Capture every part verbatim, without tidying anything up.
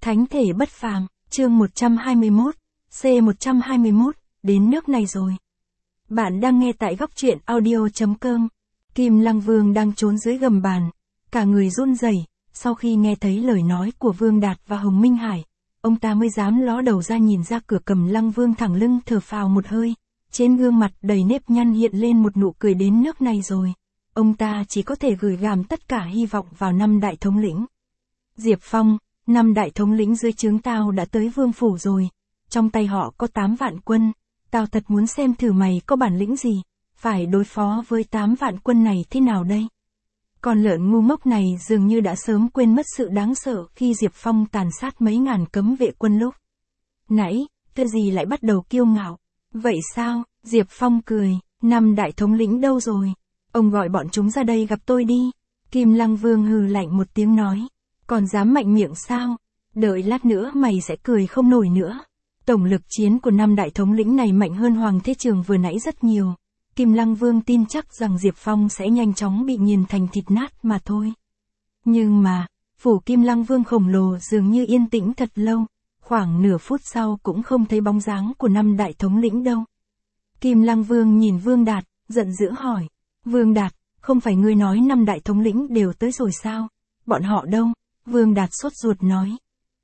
Thánh thể bất phàm, chương một trăm hai mươi mốt, C một trăm hai mươi mốt, đến nước này rồi. Bạn đang nghe tại góc truyện audio chấm com. Kim Lăng Vương đang trốn dưới gầm bàn, cả người run rẩy. Sau khi nghe thấy lời nói của Vương Đạt và Hồng Minh Hải, ông ta mới dám ló đầu ra nhìn ra cửa. Cầm Lăng Vương thẳng lưng thở phào một hơi, trên gương mặt đầy nếp nhăn hiện lên một nụ cười. Đến nước này rồi, ông ta chỉ có thể gửi gắm tất cả hy vọng vào năm đại thống lĩnh. Diệp Phong, năm đại thống lĩnh dưới trướng tao đã tới vương phủ rồi, trong tay họ có tám vạn quân, tao thật muốn xem thử mày có bản lĩnh gì, phải đối phó với tám vạn quân này thế nào đây. Con lợn ngu ngốc này dường như đã sớm quên mất sự đáng sợ khi Diệp Phong tàn sát mấy ngàn cấm vệ quân lúc nãy, tự gì lại bắt đầu kiêu ngạo. Vậy sao? Diệp Phong cười, năm đại thống lĩnh đâu rồi? Ông gọi bọn chúng ra đây gặp tôi đi. Kim Lăng Vương hừ lạnh một tiếng nói, còn dám mạnh miệng sao? Đợi lát nữa mày sẽ cười không nổi nữa. Tổng lực chiến của năm đại thống lĩnh này mạnh hơn Hoàng Thế Trường vừa nãy rất nhiều. Kim Lăng Vương tin chắc rằng Diệp Phong sẽ nhanh chóng bị nghiền thành thịt nát mà thôi. Nhưng mà, phủ Kim Lăng Vương khổng lồ dường như yên tĩnh thật lâu, khoảng nửa phút sau cũng không thấy bóng dáng của năm đại thống lĩnh đâu. Kim Lăng Vương nhìn Vương Đạt, giận dữ hỏi, Vương Đạt, không phải ngươi nói năm đại thống lĩnh đều tới rồi sao? Bọn họ đâu? Vương Đạt sốt ruột nói.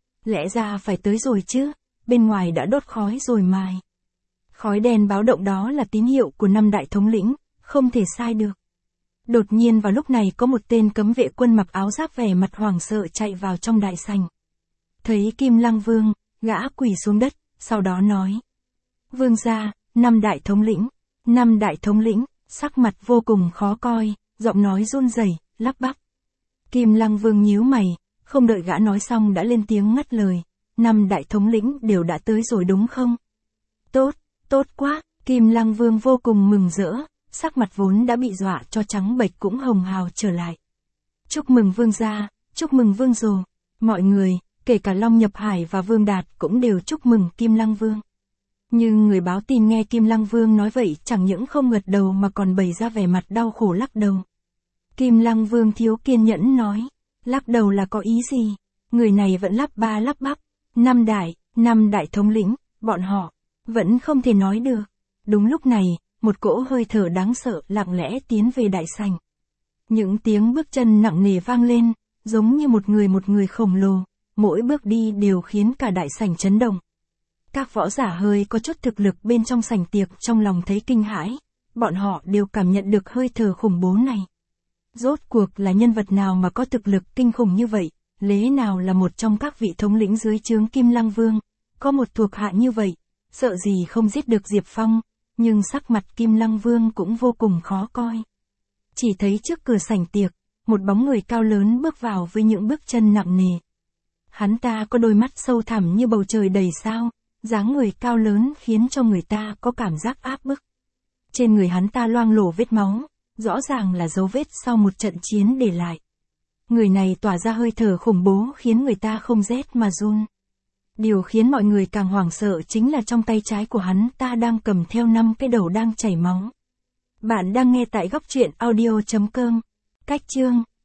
Lẽ ra phải tới rồi chứ, bên ngoài đã đốt khói rồi mài. Khói đen báo động đó là tín hiệu của năm đại thống lĩnh, không thể sai được. Đột nhiên vào lúc này có một tên cấm vệ quân mặc áo giáp vẻ mặt hoảng sợ chạy vào trong đại sảnh. Thấy Kim Lăng Vương, gã quỳ xuống đất, sau đó nói. Vương gia, năm đại thống lĩnh, năm đại thống lĩnh, sắc mặt vô cùng khó coi, giọng nói run rẩy, lắp bắp. Kim Lăng Vương nhíu mày, không đợi gã nói xong đã lên tiếng ngắt lời. Năm đại thống lĩnh đều đã tới rồi đúng không? Tốt, tốt quá, Kim Lăng Vương vô cùng mừng rỡ, sắc mặt vốn đã bị dọa cho trắng bệch cũng hồng hào trở lại. Chúc mừng Vương gia, chúc mừng Vương rồ. Mọi người, kể cả Long Nhập Hải và Vương Đạt cũng đều chúc mừng Kim Lăng Vương. Nhưng người báo tin nghe Kim Lăng Vương nói vậy chẳng những không gật đầu mà còn bày ra vẻ mặt đau khổ lắc đầu. Kim Lăng Vương thiếu kiên nhẫn nói, lắc đầu là có ý gì? Người này vẫn lắp ba lắp bắp, năm đại, năm đại thống lĩnh, bọn họ, vẫn không thể nói được. Đúng lúc này, một cỗ hơi thở đáng sợ lặng lẽ tiến về đại sảnh. Những tiếng bước chân nặng nề vang lên, giống như một người một người khổng lồ, mỗi bước đi đều khiến cả đại sảnh chấn động. Các võ giả hơi có chút thực lực bên trong sảnh tiệc trong lòng thấy kinh hãi, bọn họ đều cảm nhận được hơi thở khủng bố này. Rốt cuộc là nhân vật nào mà có thực lực kinh khủng như vậy, lẽ nào là một trong các vị thống lĩnh dưới trướng Kim Lăng Vương, có một thuộc hạ như vậy, sợ gì không giết được Diệp Phong, nhưng sắc mặt Kim Lăng Vương cũng vô cùng khó coi. Chỉ thấy trước cửa sảnh tiệc, một bóng người cao lớn bước vào với những bước chân nặng nề. Hắn ta có đôi mắt sâu thẳm như bầu trời đầy sao, dáng người cao lớn khiến cho người ta có cảm giác áp bức. Trên người hắn ta loang lổ vết máu, rõ ràng là dấu vết sau một trận chiến để lại. Người này tỏa ra hơi thở khủng bố khiến người ta không rét mà run. Điều khiến mọi người càng hoảng sợ chính là trong tay trái của hắn ta đang cầm theo năm cái đầu đang chảy máu. Bạn đang nghe tại góc truyện audio chấm com. Cách chương